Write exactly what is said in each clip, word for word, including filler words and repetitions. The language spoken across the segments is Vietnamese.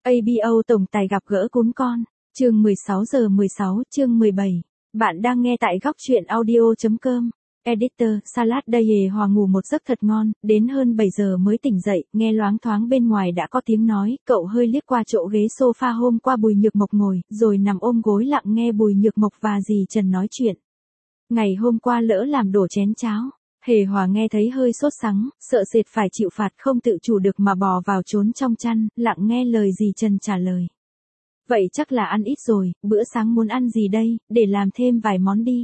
a bê o tổng tài gặp gỡ cún con, chương mười sáu giờ mười sáu, chương mười bảy. Bạn đang nghe tại góc truyện audio chấm com. Editor, Salad đây Hề Hòa ngủ một giấc thật ngon, đến hơn bảy giờ mới tỉnh dậy, nghe loáng thoáng bên ngoài đã có tiếng nói, cậu hơi liếc qua chỗ ghế sofa hôm qua Bùi Nhược Mộc ngồi, rồi nằm ôm gối lặng nghe Bùi Nhược Mộc và dì Trần nói chuyện. Ngày hôm qua lỡ làm đổ chén cháo. Hề Hòa nghe thấy hơi sốt sắng, sợ sệt phải chịu phạt không tự chủ được mà bò vào trốn trong chăn, lặng nghe lời dì Trần trả lời. Vậy chắc là ăn ít rồi, bữa sáng muốn ăn gì đây, để làm thêm vài món đi.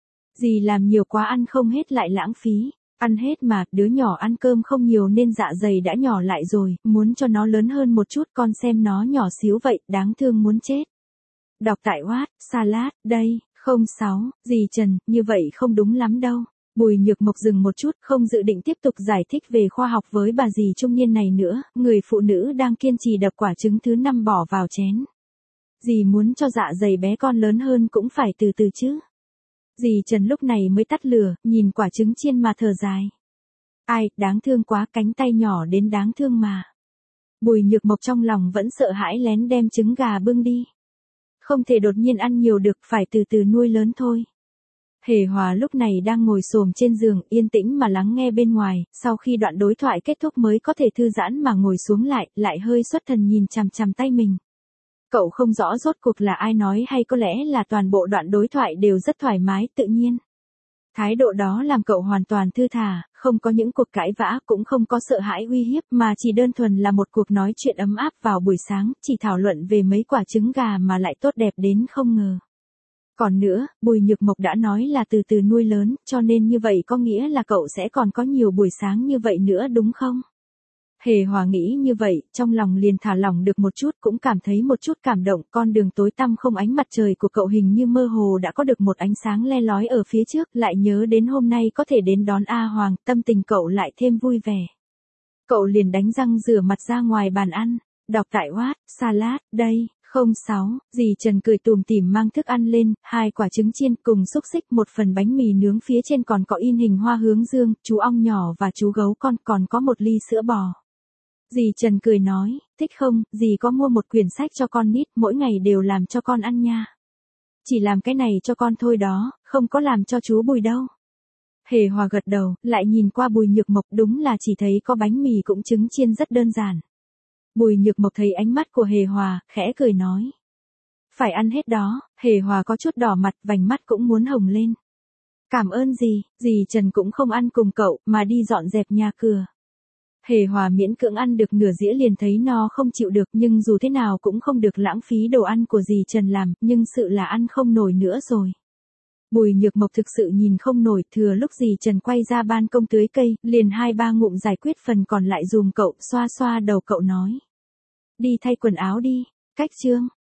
Dì làm nhiều quá ăn không hết lại lãng phí, ăn hết mà, đứa nhỏ ăn cơm không nhiều nên dạ dày đã nhỏ lại rồi, muốn cho nó lớn hơn một chút con xem nó nhỏ xíu vậy, đáng thương muốn chết. Đọc tại What, Salad, đây, không sáu, dì Trần, như vậy không đúng lắm đâu. Bùi Nhược Mộc dừng một chút, không dự định tiếp tục giải thích về khoa học với bà dì trung niên này nữa, người phụ nữ đang kiên trì đập quả trứng thứ năm bỏ vào chén. Dì muốn cho dạ dày bé con lớn hơn cũng phải từ từ chứ. Dì Trần lúc này mới tắt lửa, nhìn quả trứng chiên mà thở dài. Ai, đáng thương quá, cánh tay nhỏ đến đáng thương mà. Bùi Nhược Mộc trong lòng vẫn sợ hãi lén đem trứng gà bưng đi. Không thể đột nhiên ăn nhiều được, phải từ từ nuôi lớn thôi. Hề Hòa lúc này đang ngồi xổm trên giường, yên tĩnh mà lắng nghe bên ngoài, sau khi đoạn đối thoại kết thúc mới có thể thư giãn mà ngồi xuống lại, lại hơi xuất thần nhìn chằm chằm tay mình. Cậu không rõ rốt cuộc là ai nói hay có lẽ là toàn bộ đoạn đối thoại đều rất thoải mái, tự nhiên. Thái độ đó làm cậu hoàn toàn thư thả, không có những cuộc cãi vã, cũng không có sợ hãi uy hiếp, mà chỉ đơn thuần là một cuộc nói chuyện ấm áp vào buổi sáng, chỉ thảo luận về mấy quả trứng gà mà lại tốt đẹp đến không ngờ. Còn nữa, Bùi Nhược Mộc đã nói là từ từ nuôi lớn, cho nên như vậy có nghĩa là cậu sẽ còn có nhiều buổi sáng như vậy nữa đúng không? Hề Hòa nghĩ như vậy, trong lòng liền thả lỏng được một chút, cũng cảm thấy một chút cảm động, con đường tối tăm không ánh mặt trời của cậu hình như mơ hồ đã có được một ánh sáng le lói ở phía trước, lại nhớ đến hôm nay có thể đến đón A Hoàng, tâm tình cậu lại thêm vui vẻ. Cậu liền đánh răng rửa mặt ra ngoài bàn ăn, đọc tại What, Salad, đây. Không sáu, dì Trần cười tùm tìm mang thức ăn lên, hai quả trứng chiên cùng xúc xích, một phần bánh mì nướng phía trên còn có in hình hoa hướng dương, chú ong nhỏ và chú gấu con, còn có một ly sữa bò. Dì Trần cười nói, thích không, dì có mua một quyển sách cho con nít, mỗi ngày đều làm cho con ăn nha. Chỉ làm cái này cho con thôi đó, không có làm cho chú Bùi đâu. Hề Hòa gật đầu, lại nhìn qua Bùi Nhược Mộc, đúng là chỉ thấy có bánh mì cũng trứng chiên rất đơn giản. Bùi Nhược Mộc thấy ánh mắt của Hề Hòa, khẽ cười nói. Phải ăn hết đó, Hề Hòa có chút đỏ mặt, vành mắt cũng muốn hồng lên. Cảm ơn dì, dì Trần cũng không ăn cùng cậu, mà đi dọn dẹp nhà cửa. Hề Hòa miễn cưỡng ăn được nửa dĩa liền thấy no không chịu được, nhưng dù thế nào cũng không được lãng phí đồ ăn của dì Trần làm, nhưng sự là ăn không nổi nữa rồi. Bùi Nhược Mộc thực sự nhìn không nổi, thừa lúc dì Trần quay ra ban công tưới cây, liền hai ba ngụm giải quyết phần còn lại dùm cậu, xoa xoa đầu cậu nói. Đi thay quần áo đi, cách chương.